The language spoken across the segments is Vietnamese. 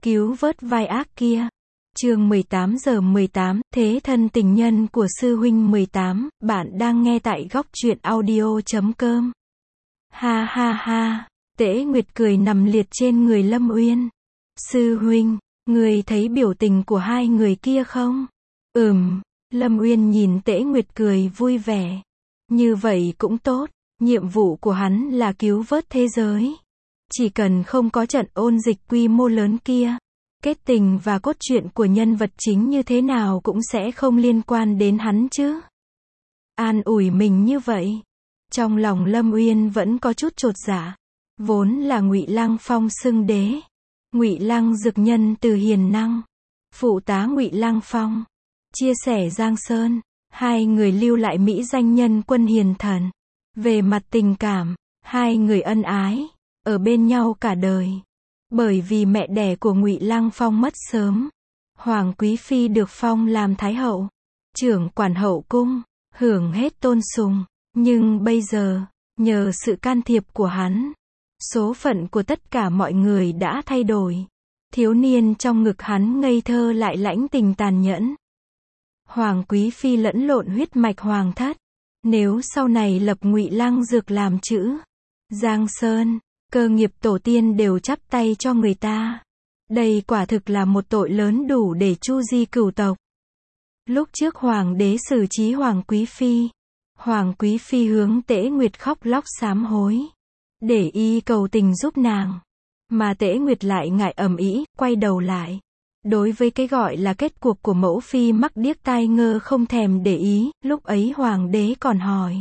Cứu vớt vai ác kia. Chương 18 giờ 18, Thế thân tình nhân của sư huynh 18, bạn đang nghe tại góc truyện audio.com. Ha ha ha, Tễ Nguyệt cười nằm liệt trên người Lâm Uyên. Sư huynh, người thấy biểu tình của hai người kia không? Lâm Uyên nhìn Tễ Nguyệt cười vui vẻ. Như vậy cũng tốt, nhiệm vụ của hắn là cứu vớt thế giới. Chỉ cần không có trận ôn dịch quy mô lớn kia, kết tình và cốt truyện của nhân vật chính như thế nào cũng sẽ không liên quan đến hắn chứ. An ủi mình như vậy, trong lòng Lâm Uyên vẫn có chút chột dạ. Vốn là Ngụy Lăng Phong xưng đế, Ngụy Lăng Dực nhân từ hiền năng, phụ tá Ngụy Lăng Phong, chia sẻ Giang Sơn, hai người lưu lại mỹ danh nhân quân hiền thần. Về mặt tình cảm, hai người ân ái, ở bên nhau cả đời. Bởi vì mẹ đẻ của Ngụy Lăng Phong mất sớm, Hoàng Quý Phi được phong làm Thái hậu, trưởng quản hậu cung, hưởng hết tôn sùng. Nhưng bây giờ, nhờ sự can thiệp của hắn, số phận của tất cả mọi người đã thay đổi. Thiếu niên trong ngực hắn ngây thơ lại lãnh tình tàn nhẫn. Hoàng Quý Phi lẫn lộn huyết mạch hoàng thất. Nếu sau này lập Ngụy Lăng Dược làm chữ Giang Sơn, cơ nghiệp tổ tiên đều chắp tay cho người ta. Đây quả thực là một tội lớn đủ để chu di cửu tộc. Lúc trước hoàng đế xử trí Hoàng Quý Phi hướng Tễ Nguyệt khóc lóc sám hối, để y cầu tình giúp nàng. Mà Tễ Nguyệt lại ngại ầm ĩ, quay đầu lại. Đối với cái gọi là kết cuộc của mẫu phi mắc điếc tai ngơ không thèm để ý, lúc ấy hoàng đế còn hỏi.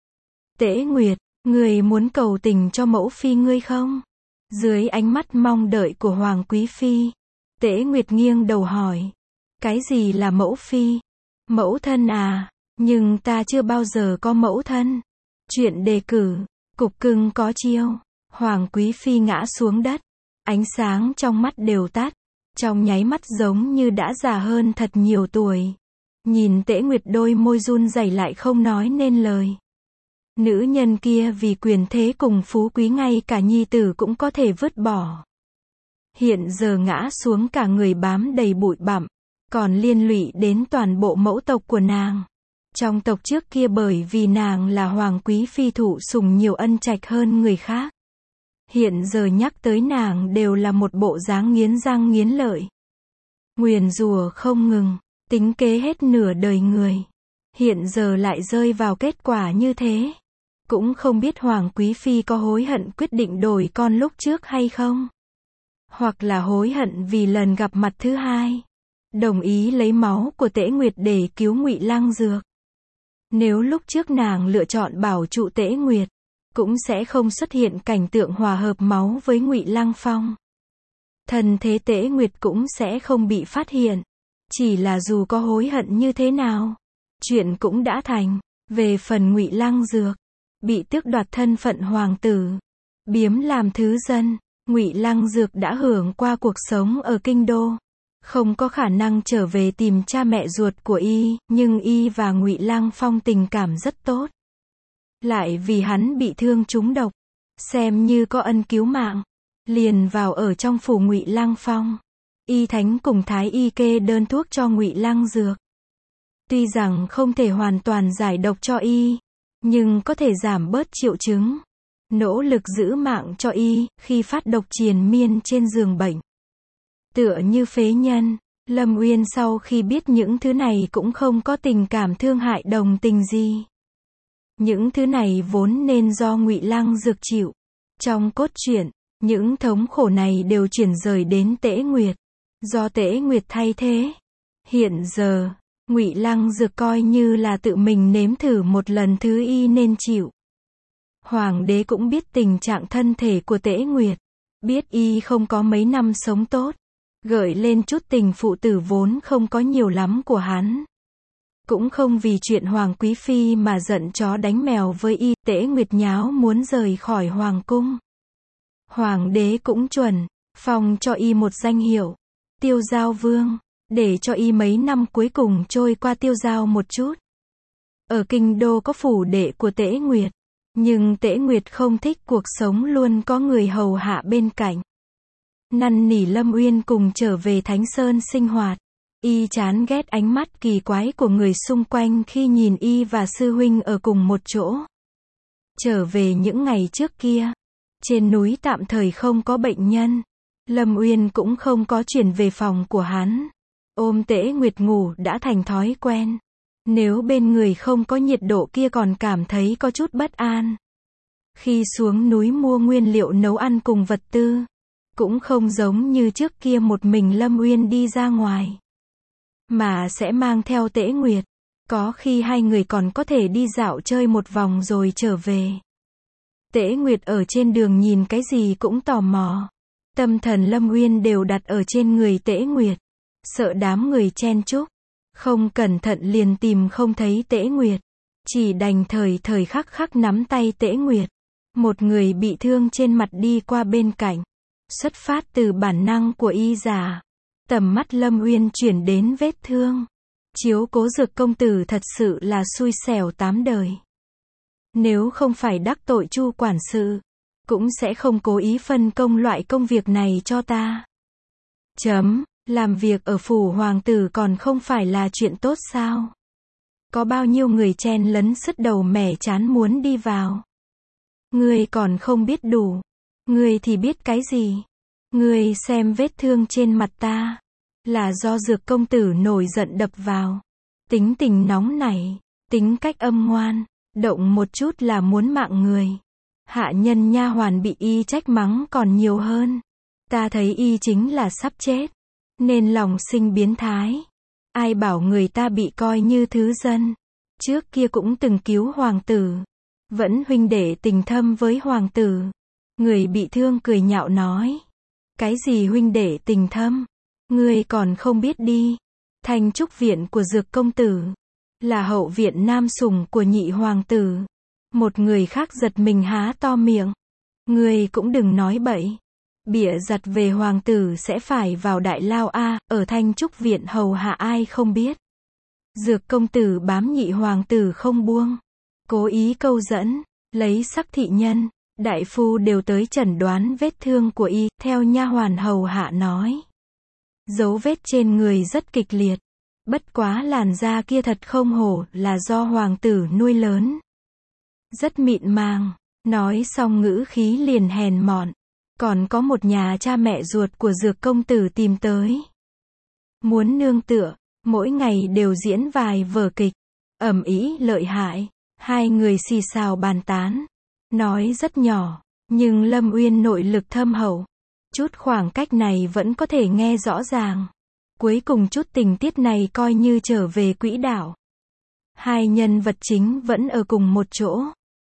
Tễ Nguyệt, người muốn cầu tình cho mẫu phi ngươi không? Dưới ánh mắt mong đợi của Hoàng Quý Phi, Tễ Nguyệt nghiêng đầu hỏi. Cái gì là mẫu phi? Mẫu thân à? Nhưng ta chưa bao giờ có mẫu thân. Chuyện đề cử, cục cưng có chiêu. Hoàng Quý Phi ngã xuống đất. Ánh sáng trong mắt đều tắt. Trong nháy mắt giống như đã già hơn thật nhiều tuổi. Nhìn Tễ Nguyệt đôi môi run rẩy lại không nói nên lời. Nữ nhân kia vì quyền thế cùng phú quý ngay cả nhi tử cũng có thể vứt bỏ. Hiện giờ ngã xuống cả người bám đầy bụi bặm, còn liên lụy đến toàn bộ mẫu tộc của nàng. Trong tộc trước kia bởi vì nàng là Hoàng Quý Phi thụ sủng nhiều ân trạch hơn người khác. Hiện giờ nhắc tới nàng đều là một bộ dáng nghiến răng nghiến lợi. Nguyền rủa không ngừng, tính kế hết nửa đời người. Hiện giờ lại rơi vào kết quả như thế. Cũng không biết Hoàng Quý Phi có hối hận quyết định đổi con lúc trước hay không? Hoặc là hối hận vì lần gặp mặt thứ hai, đồng ý lấy máu của Tễ Nguyệt để cứu Ngụy Lăng Dược. Nếu lúc trước nàng lựa chọn bảo trụ Tễ Nguyệt, cũng sẽ không xuất hiện cảnh tượng hòa hợp máu với Ngụy Lăng Phong. Thân thế Tễ Nguyệt cũng sẽ không bị phát hiện. Chỉ là dù có hối hận như thế nào, chuyện cũng đã thành. Về phần Ngụy Lăng Dược, bị tước đoạt thân phận hoàng tử, biếm làm thứ dân, Ngụy Lăng Dược đã hưởng qua cuộc sống ở kinh đô, không có khả năng trở về tìm cha mẹ ruột của y, nhưng y và Ngụy Lăng Phong tình cảm rất tốt. Lại vì hắn bị thương trúng độc, xem như có ân cứu mạng, liền vào ở trong phủ Ngụy Lăng Phong. Y Thánh cùng Thái Y kê đơn thuốc cho Ngụy Lăng Dược. Tuy rằng không thể hoàn toàn giải độc cho y, nhưng có thể giảm bớt triệu chứng, nỗ lực giữ mạng cho y khi phát độc triền miên trên giường bệnh. Tựa như phế nhân, Lâm Uyên sau khi biết những thứ này cũng không có tình cảm thương hại đồng tình gì. Những thứ này vốn nên do Ngụy Lăng Dược chịu. Trong cốt truyện, những thống khổ này đều chuyển rời đến Tễ Nguyệt, do Tễ Nguyệt thay thế. Hiện giờ, Ngụy Lăng Dược coi như là tự mình nếm thử một lần thứ y nên chịu. Hoàng đế cũng biết tình trạng thân thể của Tễ Nguyệt, biết y không có mấy năm sống tốt, gợi lên chút tình phụ tử vốn không có nhiều lắm của hắn. Cũng không vì chuyện Hoàng Quý Phi mà giận chó đánh mèo với y, Tễ Nguyệt nháo muốn rời khỏi hoàng cung. Hoàng đế cũng chuẩn, phong cho y một danh hiệu, Tiêu Giao Vương, để cho y mấy năm cuối cùng trôi qua tiêu dao một chút. Ở kinh đô có phủ đệ của Tễ Nguyệt, nhưng Tễ Nguyệt không thích cuộc sống luôn có người hầu hạ bên cạnh. năn nỉ Lâm Uyên cùng trở về Thánh Sơn sinh hoạt. Y chán ghét ánh mắt kỳ quái của người xung quanh khi nhìn y và sư huynh ở cùng một chỗ. Trở về những ngày trước kia, trên núi tạm thời không có bệnh nhân. Lâm Uyên cũng không có chuyển về phòng của hắn. Ôm Tễ Nguyệt ngủ đã thành thói quen. Nếu bên người không có nhiệt độ kia còn cảm thấy có chút bất an. Khi xuống núi mua nguyên liệu nấu ăn cùng vật tư, cũng không giống như trước kia một mình Lâm Uyên đi ra ngoài, mà sẽ mang theo Tễ Nguyệt. Có khi hai người còn có thể đi dạo chơi một vòng rồi trở về. Tễ Nguyệt ở trên đường nhìn cái gì cũng tò mò. Tâm thần Lâm Uyên đều đặt ở trên người Tễ Nguyệt. Sợ đám người chen chúc, không cẩn thận liền tìm không thấy Tễ Nguyệt. Chỉ đành thời khắc nắm tay Tễ Nguyệt. Một người bị thương trên mặt đi qua bên cạnh. Xuất phát từ bản năng của y giả, tầm mắt Lâm Uyên chuyển đến vết thương. Chiếu cố Dược công tử thật sự là xui xẻo tám đời. Nếu không phải đắc tội Chu quản sự, cũng sẽ không cố ý phân công loại công việc này cho ta. Làm việc ở phủ hoàng tử còn không phải là chuyện tốt sao? Có bao nhiêu người chen lấn sứt đầu mẻ chán muốn đi vào. Ngươi còn không biết đủ. Ngươi thì biết cái gì? Ngươi xem vết thương trên mặt ta, là do Dược công tử nổi giận đập vào. Tính tình nóng nảy, tính cách âm ngoan, động một chút là muốn mạng người. Hạ nhân nha hoàn bị y trách mắng còn nhiều hơn. Ta thấy y chính là sắp chết, nên lòng sinh biến thái. Ai bảo người ta bị coi như thứ dân. Trước kia cũng từng cứu hoàng tử, vẫn huynh đệ tình thâm với hoàng tử. Người bị thương cười nhạo nói, cái gì huynh đệ tình thâm, ngươi còn không biết đi. Thanh trúc viện của Dược công tử là hậu viện nam sủng của nhị hoàng tử. Một người khác giật mình há to miệng. Ngươi cũng đừng nói bậy. Bịa đặt về hoàng tử sẽ phải vào đại lao a, ở Thanh trúc viện hầu hạ ai không biết. Dược công tử bám nhị hoàng tử không buông, cố ý câu dẫn, lấy sắc thị nhân. Đại phu đều tới chẩn đoán vết thương của y, theo nha hoàn hầu hạ nói. Dấu vết trên người rất kịch liệt. Bất quá làn da kia thật không hổ là do hoàng tử nuôi lớn. Rất mịn màng. Nói xong ngữ khí liền hèn mọn. Còn có một nhà cha mẹ ruột của Dược công tử tìm tới. Muốn nương tựa, mỗi ngày đều diễn vài vở kịch. Ầm ĩ lợi hại. Hai người xì xào bàn tán. Nói rất nhỏ, nhưng Lâm Uyên nội lực thâm hậu. Chút khoảng cách này vẫn có thể nghe rõ ràng. Cuối cùng chút tình tiết này coi như trở về quỹ đạo. Hai nhân vật chính vẫn ở cùng một chỗ.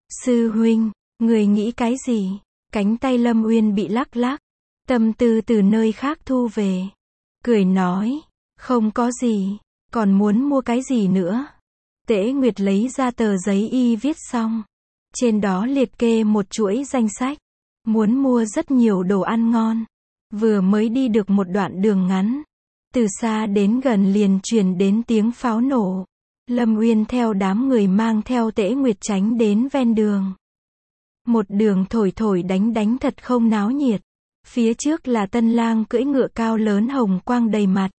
Sư huynh, người nghĩ cái gì? Cánh tay Lâm Uyên bị lắc lắc. Tâm tư từ nơi khác thu về. Cười nói, không có gì, còn muốn mua cái gì nữa? Tễ Nguyệt lấy ra tờ giấy y viết xong. Trên đó liệt kê một chuỗi danh sách. Muốn mua rất nhiều đồ ăn ngon. Vừa mới đi được một đoạn đường ngắn, từ xa đến gần liền truyền đến tiếng pháo nổ. Lâm Uyên theo đám người mang theo Tễ Nguyệt tránh đến ven đường. Một đường thổi đánh thật không náo nhiệt. Phía trước là tân lang cưỡi ngựa cao lớn hồng quang đầy mặt.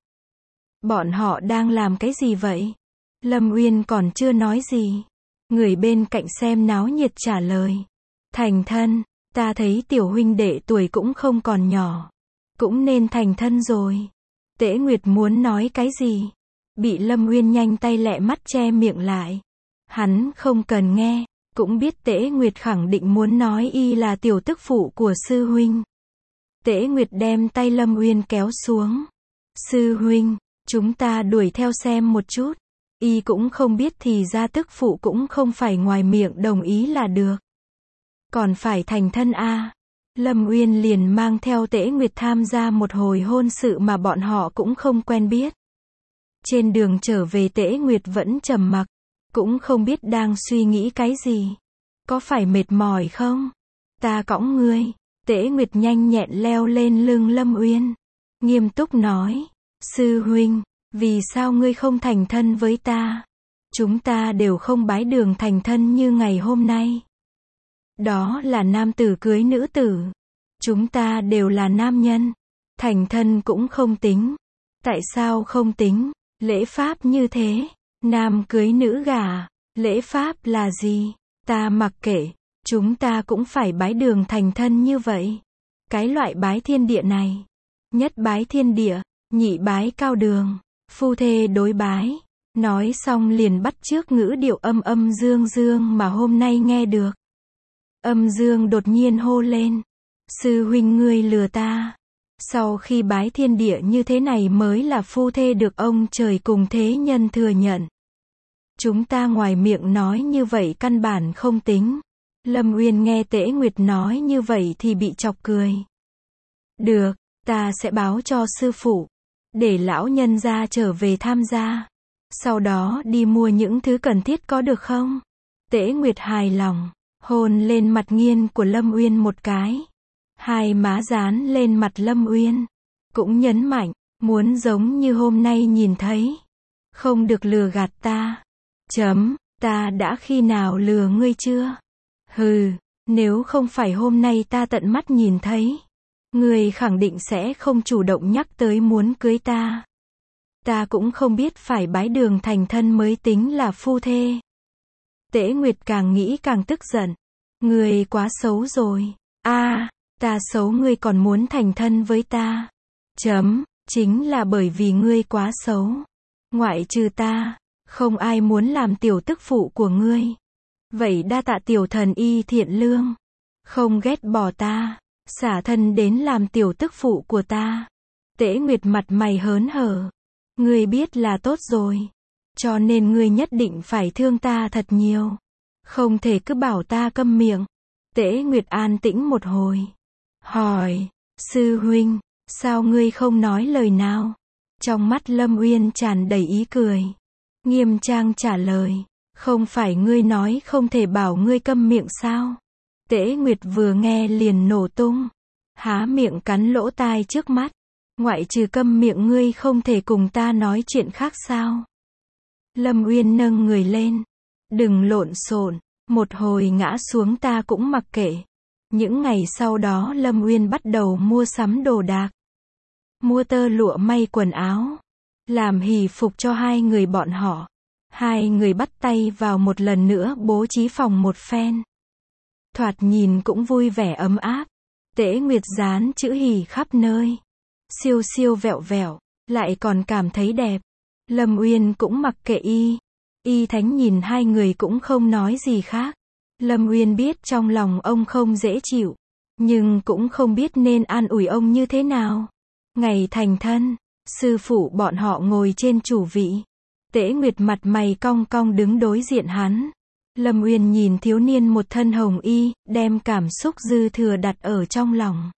Bọn họ đang làm cái gì vậy? Lâm Uyên còn chưa nói gì. Người bên cạnh xem náo nhiệt trả lời. Thành thân, ta thấy tiểu huynh đệ tuổi cũng không còn nhỏ. Cũng nên thành thân rồi. Tễ Nguyệt muốn nói cái gì? Bị Lâm Uyên nhanh tay lẹ mắt che miệng lại. Hắn không cần nghe, cũng biết Tễ Nguyệt khẳng định muốn nói y là tiểu tức phụ của sư huynh. Tễ Nguyệt đem tay Lâm Uyên kéo xuống. Sư huynh, chúng ta đuổi theo xem một chút. Y cũng không biết thì ra tức phụ cũng không phải ngoài miệng đồng ý là được. Còn phải thành thân a. Lâm Uyên liền mang theo Tễ Nguyệt tham gia một hồi hôn sự mà bọn họ cũng không quen biết. Trên đường trở về Tễ Nguyệt vẫn trầm mặc, cũng không biết đang suy nghĩ cái gì. Có phải mệt mỏi không? Ta cõng ngươi. Tễ Nguyệt nhanh nhẹn leo lên lưng Lâm Uyên. Nghiêm túc nói. Sư huynh, vì sao ngươi không thành thân với ta? Chúng ta đều không bái đường thành thân như ngày hôm nay. Đó là nam tử cưới nữ tử. Chúng ta đều là nam nhân. Thành thân cũng không tính. Tại sao không tính? Lễ pháp như thế. Nam cưới nữ gả. Lễ pháp là gì? Ta mặc kệ. Chúng ta cũng phải bái đường thành thân như vậy. Cái loại bái thiên địa này. Nhất bái thiên địa, nhị bái cao đường, phu thê đối bái. Nói xong liền bắt chước ngữ điệu âm âm dương dương mà hôm nay nghe được. Âm dương đột nhiên hô lên. Sư huynh ngươi lừa ta. Sau khi bái thiên địa như thế này mới là phu thê được ông trời cùng thế nhân thừa nhận. Chúng ta ngoài miệng nói như vậy căn bản không tính. Lâm Uyên nghe Tễ Nguyệt nói như vậy thì bị chọc cười. Được, ta sẽ báo cho sư phụ. Để lão nhân gia trở về tham gia. Sau đó đi mua những thứ cần thiết có được không? Tễ Nguyệt hài lòng, hôn lên mặt nghiêng của Lâm Uyên một cái. Hai má dán lên mặt Lâm Uyên. Cũng nhấn mạnh, muốn giống như hôm nay nhìn thấy. Không được lừa gạt ta. Ta đã khi nào lừa ngươi chưa? Hừ, nếu không phải hôm nay ta tận mắt nhìn thấy. Ngươi khẳng định sẽ không chủ động nhắc tới muốn cưới ta. Ta cũng không biết phải bái đường thành thân mới tính là phu thê. Tễ Nguyệt càng nghĩ càng tức giận. Ngươi quá xấu rồi. Ta xấu ngươi còn muốn thành thân với ta. Chính là bởi vì ngươi quá xấu. Ngoại trừ ta, không ai muốn làm tiểu tức phụ của ngươi. Vậy đa tạ tiểu thần y thiện lương. Không ghét bỏ ta. Xả thân đến làm tiểu tức phụ của ta. Tễ Nguyệt mặt mày hớn hở. Ngươi biết là tốt rồi. Cho nên ngươi nhất định phải thương ta thật nhiều. Không thể cứ bảo ta câm miệng. Tễ Nguyệt an tĩnh một hồi. Hỏi, sư huynh, sao ngươi không nói lời nào? Trong mắt Lâm Uyên tràn đầy ý cười. Nghiêm trang trả lời. Không phải ngươi nói không thể bảo ngươi câm miệng sao? Tễ Nguyệt vừa nghe liền nổ tung. Há miệng cắn lỗ tai trước mắt. Ngoại trừ câm miệng ngươi không thể cùng ta nói chuyện khác sao? Lâm Uyên nâng người lên. Đừng lộn xộn, một hồi ngã xuống ta cũng mặc kệ. Những ngày sau đó Lâm Uyên bắt đầu mua sắm đồ đạc. Mua tơ lụa may quần áo. Làm hỷ phục cho hai người bọn họ. Hai người bắt tay vào một lần nữa bố trí phòng một phen. Thoạt nhìn cũng vui vẻ ấm áp. Tễ Nguyệt dán chữ hỷ khắp nơi. Siêu siêu vẹo vẹo, lại còn cảm thấy đẹp. Lâm Uyên cũng mặc kệ Y Thánh nhìn hai người cũng không nói gì khác. Lâm Uyên biết trong lòng ông không dễ chịu, nhưng cũng không biết nên an ủi ông như thế nào. Ngày thành thân, sư phụ bọn họ ngồi trên chủ vị. Tễ Nguyệt mặt mày cong cong đứng đối diện hắn. Lâm Uyên nhìn thiếu niên một thân hồng y, đem cảm xúc dư thừa đặt ở trong lòng.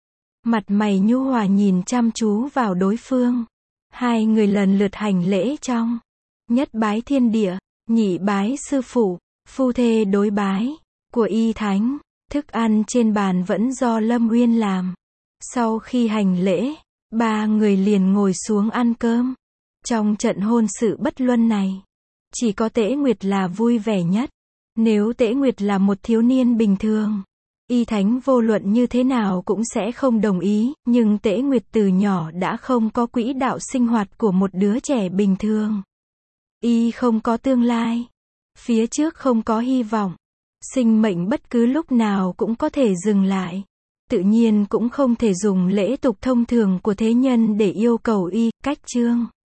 Mặt mày nhu hòa nhìn chăm chú vào đối phương. Hai người lần lượt hành lễ trong. Nhất bái thiên địa, nhị bái sư phụ, phu thê đối bái của Y Thánh. Thức ăn trên bàn vẫn do Lâm Uyên làm. Sau khi hành lễ, ba người liền ngồi xuống ăn cơm. Trong trận hôn sự bất luân này, chỉ có Tễ Nguyệt là vui vẻ nhất. Nếu Tễ Nguyệt là một thiếu niên bình thường, Y Thánh vô luận như thế nào cũng sẽ không đồng ý, nhưng Tễ Nguyệt từ nhỏ đã không có quỹ đạo sinh hoạt của một đứa trẻ bình thường. Y không có tương lai. Phía trước không có hy vọng. Sinh mệnh bất cứ lúc nào cũng có thể dừng lại. Tự nhiên cũng không thể dùng lễ tục thông thường của thế nhân để yêu cầu Y, cách chương.